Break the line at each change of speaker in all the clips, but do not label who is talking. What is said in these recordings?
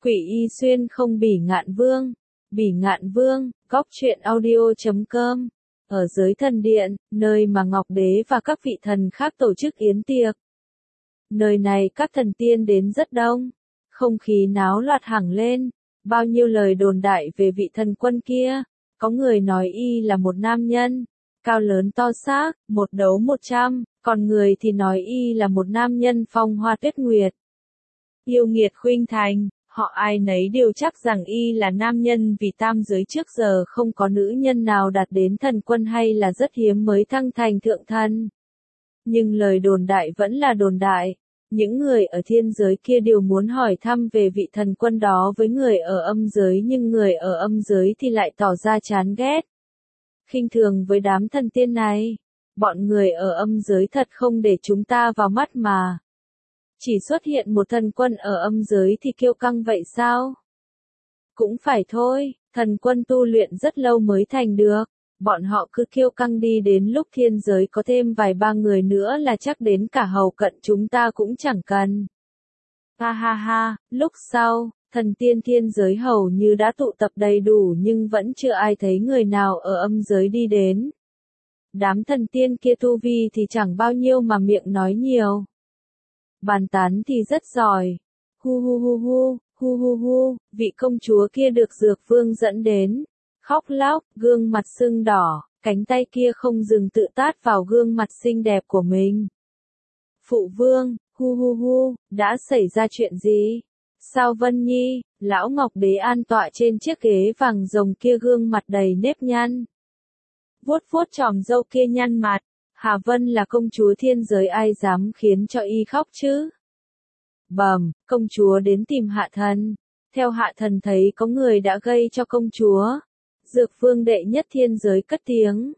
Quỷ y xuyên không bỉ ngạn vương. Bỉ ngạn vương, góc truyện audio.com. Ở dưới thần điện, nơi mà Ngọc Đế và các vị thần khác tổ chức yến tiệc. Nơi này các thần tiên đến rất đông. Không khí náo loạn hẳn lên. Bao nhiêu lời đồn đại về vị thần quân kia. Có người nói y là một nam nhân, cao lớn to xác, một đấu 100, còn người thì nói y là một nam nhân phong hoa tuyết nguyệt. Yêu nghiệt khuynh thành, họ ai nấy đều chắc rằng y là nam nhân vì tam giới trước giờ không có nữ nhân nào đạt đến thần quân hay là rất hiếm mới thăng thành thượng thần. Nhưng lời đồn đại vẫn là đồn đại. Những người ở thiên giới kia đều muốn hỏi thăm về vị thần quân đó với người ở âm giới, nhưng người ở âm giới thì lại tỏ ra chán ghét, khinh thường với đám thần tiên này. Bọn người ở âm giới thật không để chúng ta vào mắt mà. Chỉ xuất hiện một thần quân ở âm giới thì kiêu căng vậy sao? Cũng phải thôi, thần quân tu luyện rất lâu mới thành được. Bọn họ cứ kiêu căng đi, đến lúc thiên giới có thêm vài ba người nữa là chắc đến cả hầu cận chúng ta cũng chẳng cần. Ha ha ha, lúc sau, thần tiên thiên giới hầu như đã tụ tập đầy đủ nhưng vẫn chưa ai thấy người nào ở âm giới đi đến. Đám thần tiên kia tu vi thì chẳng bao nhiêu mà miệng nói nhiều. Bàn tán thì rất giỏi. Hu hu hu hu, hu hu hu, vị công chúa kia được Dược Vương dẫn đến. Khóc lóc, gương mặt sưng đỏ, cánh tay kia không dừng tự tát vào gương mặt xinh đẹp của mình. Phụ vương, hu hu hu, đã xảy ra chuyện gì? Sao Vân Nhi, lão Ngọc Đế an tọa trên chiếc ghế vàng rồng kia, gương mặt đầy nếp nhăn. Vuốt vuốt chòm râu kia nhăn mặt, Hà Vân là công chúa thiên giới, ai dám khiến cho y khóc chứ? Bẩm, công chúa đến tìm hạ thần. Theo hạ thần thấy có người đã gây cho công chúa. Dược Vương đệ nhất thiên giới cất tiếng.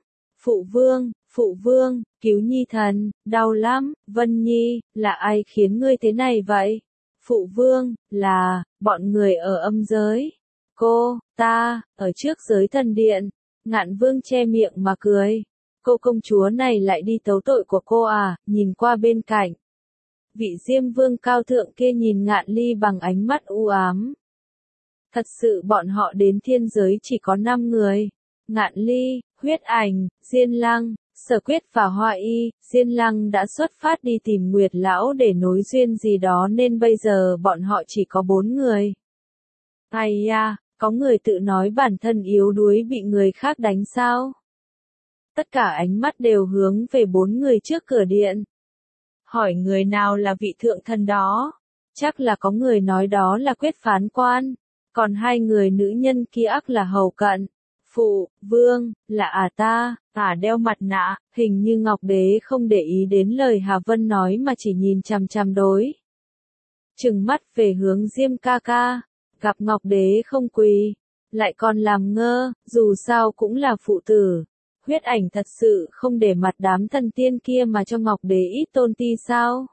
Phụ vương, cứu Nhi thần, đau lắm. Vân Nhi, là ai khiến ngươi thế này vậy? Phụ vương, là, bọn người ở âm giới. Ta, ở trước giới thần điện. Ngạn Vương che miệng mà cười. Cô công chúa này lại đi tấu tội của cô à? Nhìn qua bên cạnh. Vị Diêm Vương cao thượng kia nhìn Ngạn Ly bằng ánh mắt u ám. Thật sự bọn họ đến thiên giới chỉ có 5 người. Ngạn Ly, Huyết Ảnh, Diên Lăng, Sở Quyết và Hoa Y. Diên Lăng đã xuất phát đi tìm Nguyệt Lão để nối duyên gì đó nên bây giờ bọn họ chỉ có 4 người. Ai da, có người tự nói bản thân yếu đuối bị người khác đánh sao? Tất cả ánh mắt đều hướng về 4 người trước cửa điện. Hỏi người nào là vị thượng thần đó? Chắc là có người nói đó là Quyết phán quan. Còn 2 người nữ nhân kia ắt là hầu cận. Phụ vương, là ta, đeo mặt nạ. Hình như Ngọc Đế không để ý đến lời Hà Vân nói mà chỉ nhìn chằm chằm đối. Trừng mắt về hướng Diêm ca ca. Gặp Ngọc Đế không quỳ, lại còn làm ngơ, dù sao cũng là phụ tử. Huyết Ảnh thật sự không để mặt đám thần tiên kia mà cho Ngọc Đế ít tôn ti sao?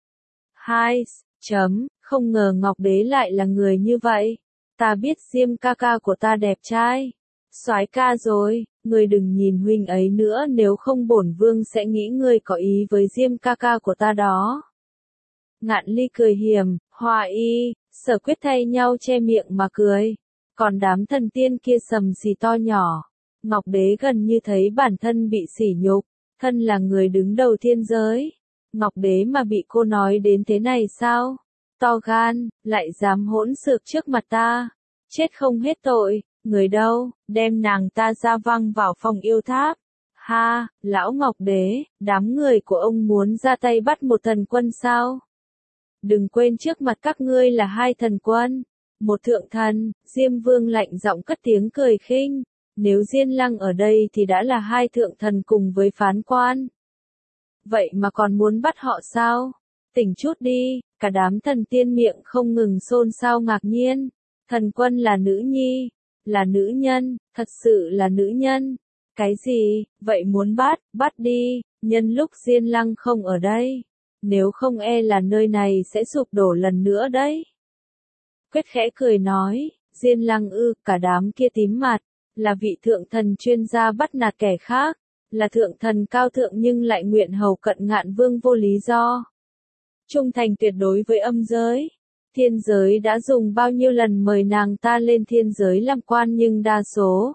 Không ngờ Ngọc Đế lại là người như vậy. Ta biết Diêm ca ca của ta đẹp trai, soái ca rồi, ngươi đừng nhìn huynh ấy nữa, nếu không bổn vương sẽ nghĩ ngươi có ý với Diêm ca ca của ta đó. Ngạn Ly cười hiểm, Hoa Y, Sở Quyết thay nhau che miệng mà cười. Còn đám thần tiên kia sầm xì to nhỏ. Ngọc Đế gần như thấy bản thân bị sỉ nhục, thân là người đứng đầu thiên giới. Ngọc Đế mà bị cô nói đến thế này sao? To gan, lại dám hỗn xược trước mặt ta. Chết không hết tội, người đâu, đem nàng ta ra văng vào phòng yêu tháp. Ha, lão Ngọc Đế, đám người của ông muốn ra tay bắt một thần quân sao? Đừng quên trước mặt các ngươi là 2 thần quân, một thượng thần. Diêm Vương lạnh giọng cất tiếng cười khinh. Nếu Diên Lăng ở đây thì đã là 2 thượng thần cùng với phán quan. Vậy mà còn muốn bắt họ sao? Tỉnh chút đi, cả đám thần tiên miệng không ngừng xôn xao ngạc nhiên. Thần quân là nữ nhi, là nữ nhân, thật sự là nữ nhân. Cái gì, vậy muốn bắt đi, nhân lúc Diên Lăng không ở đây. Nếu không e là nơi này sẽ sụp đổ lần nữa đấy. Quyết khẽ cười nói, Diên Lăng ư? Cả đám kia tím mặt. Là vị thượng thần chuyên gia bắt nạt kẻ khác, là thượng thần cao thượng nhưng lại nguyện hầu cận Ngạn Vương vô lý do. Trung thành tuyệt đối với âm giới. Thiên giới đã dùng bao nhiêu lần mời nàng ta lên thiên giới làm quan nhưng đa số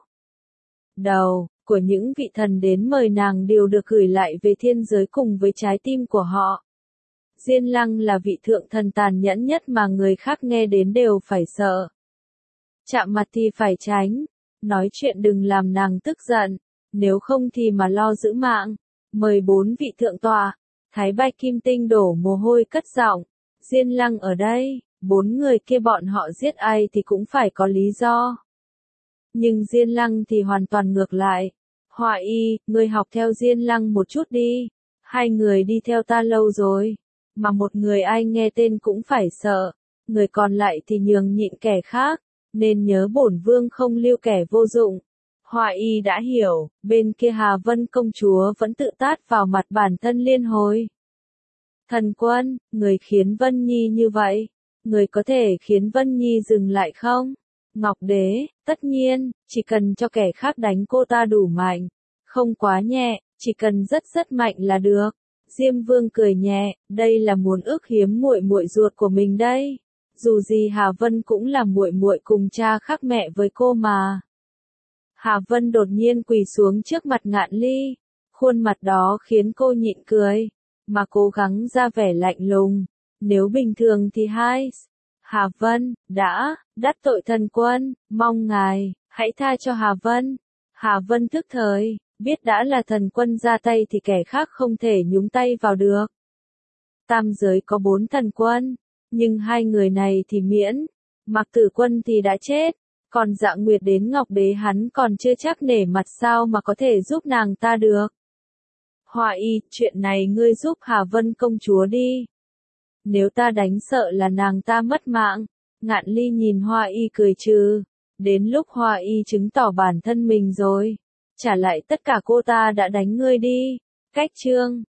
đầu của những vị thần đến mời nàng đều được gửi lại về thiên giới cùng với trái tim của họ. Diên Lăng là vị thượng thần tàn nhẫn nhất mà người khác nghe đến đều phải sợ. Chạm mặt thì phải tránh, nói chuyện đừng làm nàng tức giận, nếu không thì mà lo giữ mạng. Mời 4 vị thượng tọa, Thái Bạch Kim Tinh đổ mồ hôi cất giọng, Diên Lăng ở đây, 4 người kia bọn họ giết ai thì cũng phải có lý do. Nhưng Diên Lăng thì hoàn toàn ngược lại. Họa Y, ngươi học theo Diên Lăng một chút đi. 2 người đi theo ta lâu rồi, mà một người ai nghe tên cũng phải sợ, người còn lại thì nhường nhịn kẻ khác, nên nhớ bổn vương không lưu kẻ vô dụng. Họa Y đã hiểu, bên kia Hà Vân công chúa vẫn tự tát vào mặt bản thân liên hồi. Thần Quân, người khiến Vân Nhi như vậy, người có thể khiến Vân Nhi dừng lại không? Ngọc Đế, tất nhiên, chỉ cần cho kẻ khác đánh cô ta đủ mạnh, không quá nhẹ, chỉ cần rất rất mạnh là được. Diêm Vương cười nhẹ, đây là muốn ước hiếm muội muội ruột của mình đây. Dù gì Hà Vân cũng là muội muội cùng cha khác mẹ với cô mà. Hà Vân đột nhiên quỳ xuống trước mặt Ngạn Ly, khuôn mặt đó khiến cô nhịn cười, mà cố gắng ra vẻ lạnh lùng. Nếu bình thường thì Hà Vân, đã đắc tội thần quân, mong ngài, hãy tha cho Hà Vân. Hà Vân thức thời, biết đã là thần quân ra tay thì kẻ khác không thể nhúng tay vào được. Tam giới có 4 thần quân, nhưng 2 người này thì miễn, Mạc Tử Quân thì đã chết, còn Dạ Nguyệt đến Ngọc Đế hắn còn chưa chắc nể mặt sao mà có thể giúp nàng ta được. Họa Y, chuyện này ngươi giúp Hà Vân công chúa đi. Nếu ta đánh sợ là nàng ta mất mạng. Ngạn Ly nhìn Họa Y cười trừ. Đến lúc Họa Y chứng tỏ bản thân mình rồi. Trả lại tất cả cô ta đã đánh ngươi đi. Cách chương